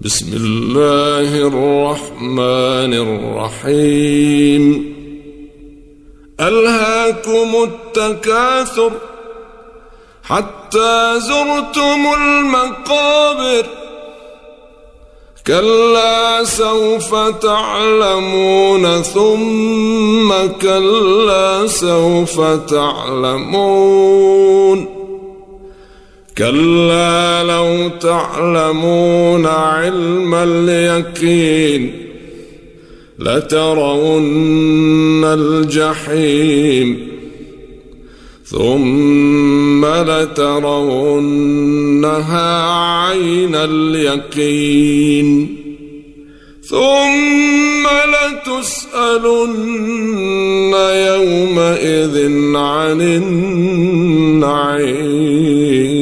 بسم الله الرحمن الرحيم. ألهاكم التكاثر حتى زرتم المقابر، كلا سوف تعلمون ثم كلا سوف تعلمون، كلا لو تعلمون علم اليقين لترون الجحيم ثم لترونها عين اليقين ثم لتسألن يومئذ عن النعيم.